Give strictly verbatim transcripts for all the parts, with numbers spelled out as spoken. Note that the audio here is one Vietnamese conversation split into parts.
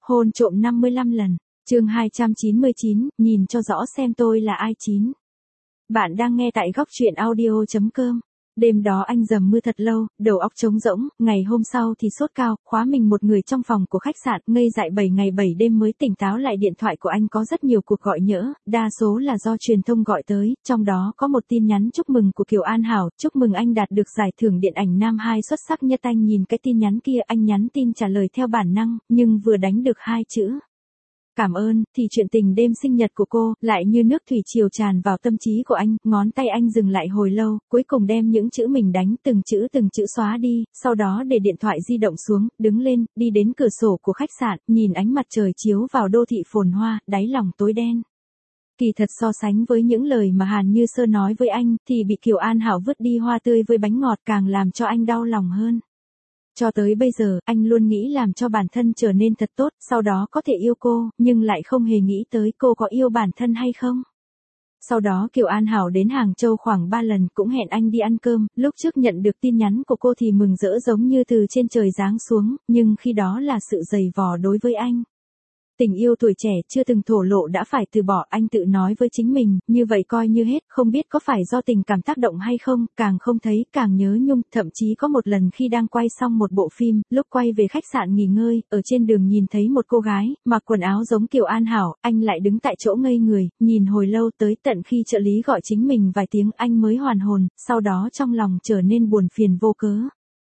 Hôn trộm năm mươi lăm lần. Chương hai trăm chín mươi chín, nhìn cho rõ xem tôi là ai chín. Bạn đang nghe tại góc truyện audio chấm com. Đêm đó anh dầm mưa thật lâu, đầu óc trống rỗng, ngày hôm sau thì sốt cao, khóa mình một người trong phòng của khách sạn, ngây dại bảy ngày bảy đêm mới tỉnh táo lại. Điện thoại của anh có rất nhiều cuộc gọi nhỡ, đa số là do truyền thông gọi tới, trong đó có một tin nhắn chúc mừng của Kiều An Hảo, chúc mừng anh đạt được giải thưởng điện ảnh nam hai xuất sắc nhất. Anh nhìn cái tin nhắn kia, anh nhắn tin trả lời theo bản năng, nhưng vừa đánh được hai chữ cảm ơn, thì chuyện tình đêm sinh nhật của cô, lại như nước thủy triều tràn vào tâm trí của anh, ngón tay anh dừng lại hồi lâu, cuối cùng đem những chữ mình đánh từng chữ từng chữ xóa đi, sau đó để điện thoại di động xuống, đứng lên, đi đến cửa sổ của khách sạn, nhìn ánh mặt trời chiếu vào đô thị phồn hoa, đáy lòng tối đen. Kỳ thật so sánh với những lời mà Hàn Như Sơ nói với anh, thì bị Kiều An Hảo vứt đi hoa tươi với bánh ngọt càng làm cho anh đau lòng hơn. Cho tới bây giờ, anh luôn nghĩ làm cho bản thân trở nên thật tốt, sau đó có thể yêu cô, nhưng lại không hề nghĩ tới cô có yêu bản thân hay không. Sau đó Kiều An Hảo đến Hàng Châu khoảng ba lần, cũng hẹn anh đi ăn cơm, lúc trước nhận được tin nhắn của cô thì mừng rỡ giống như từ trên trời giáng xuống, nhưng khi đó là sự dày vò đối với anh. Tình yêu tuổi trẻ chưa từng thổ lộ đã phải từ bỏ, anh tự nói với chính mình, như vậy coi như hết, không biết có phải do tình cảm tác động hay không, càng không thấy, càng nhớ nhung, thậm chí có một lần khi đang quay xong một bộ phim, lúc quay về khách sạn nghỉ ngơi, ở trên đường nhìn thấy một cô gái, mặc quần áo giống Kiều An Hảo, anh lại đứng tại chỗ ngây người, nhìn hồi lâu tới tận khi trợ lý gọi chính mình vài tiếng anh mới hoàn hồn, sau đó trong lòng trở nên buồn phiền vô cớ.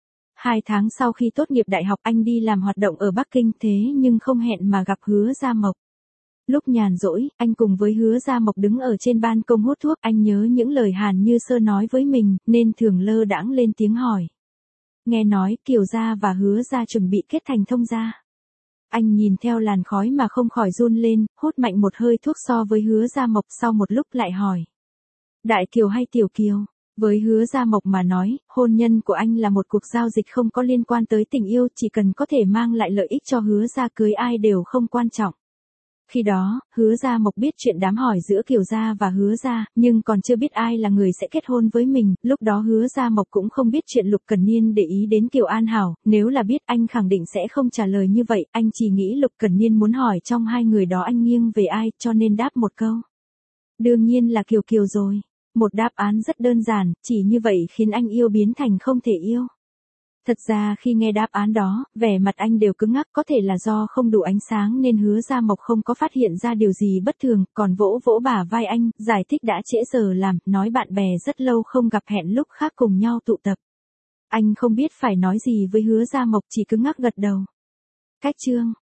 Hai tháng sau khi tốt nghiệp đại học anh đi làm hoạt động ở Bắc Kinh, thế nhưng không hẹn mà gặp Hứa Gia Mộc. Lúc nhàn rỗi, anh cùng với Hứa Gia Mộc đứng ở trên ban công hút thuốc, anh nhớ những lời Hàn Như Sơ nói với mình, nên thường lơ đãng lên tiếng hỏi. Nghe nói Kiều Gia và Hứa Gia chuẩn bị kết thành thông gia. Anh nhìn theo làn khói mà không khỏi run lên, hút mạnh một hơi thuốc so với Hứa Gia Mộc, sau một lúc lại hỏi. Đại Kiều hay Tiểu Kiều? Với Hứa Gia Mộc mà nói, hôn nhân của anh là một cuộc giao dịch không có liên quan tới tình yêu, chỉ cần có thể mang lại lợi ích cho Hứa Gia, cưới ai đều không quan trọng. Khi đó, Hứa Gia Mộc biết chuyện đám hỏi giữa Kiều Gia và Hứa Gia, nhưng còn chưa biết ai là người sẽ kết hôn với mình, lúc đó Hứa Gia Mộc cũng không biết chuyện Lục Cẩn Niên để ý đến Kiều An Hảo, nếu là biết anh khẳng định sẽ không trả lời như vậy, anh chỉ nghĩ Lục Cẩn Niên muốn hỏi trong hai người đó anh nghiêng về ai, cho nên đáp một câu. Đương nhiên là Kiều Kiều rồi. Một đáp án rất đơn giản, chỉ như vậy khiến anh yêu biến thành không thể yêu. Thật ra khi nghe đáp án đó, vẻ mặt anh đều cứng ngắc, có thể là do không đủ ánh sáng nên Hứa Gia Mộc không có phát hiện ra điều gì bất thường, còn vỗ vỗ bả vai anh, giải thích đã trễ giờ làm, nói bạn bè rất lâu không gặp hẹn lúc khác cùng nhau tụ tập. Anh không biết phải nói gì với Hứa Gia Mộc, chỉ cứng ngắc gật đầu. Cách chương